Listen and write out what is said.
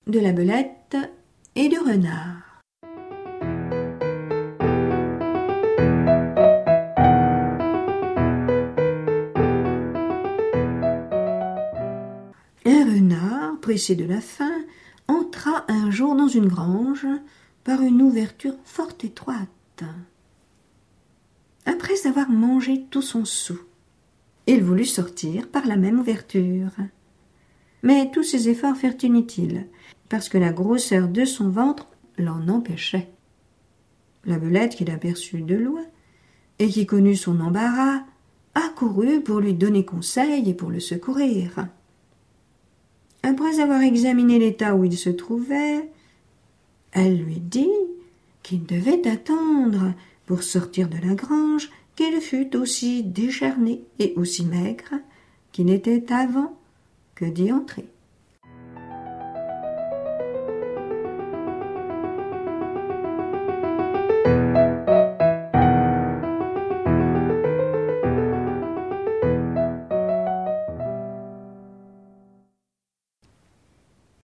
de la belette et du renard. Un renard, pressé de la faim, entra un jour dans une grange par une ouverture fort étroite. Après avoir mangé tout son saoul, il voulut sortir par la même ouverture. Mais tous ses efforts furent inutiles, parce que la grosseur de son ventre l'en empêchait. La belette, qui l'aperçut de loin, et qui connut son embarras, accourut pour lui donner conseil et pour le secourir. Après avoir examiné l'état où il se trouvait, elle lui dit qu'il devait attendre, pour sortir de la grange, qu'il fût aussi décharné et aussi maigre qu'il était avant que d'y entrer.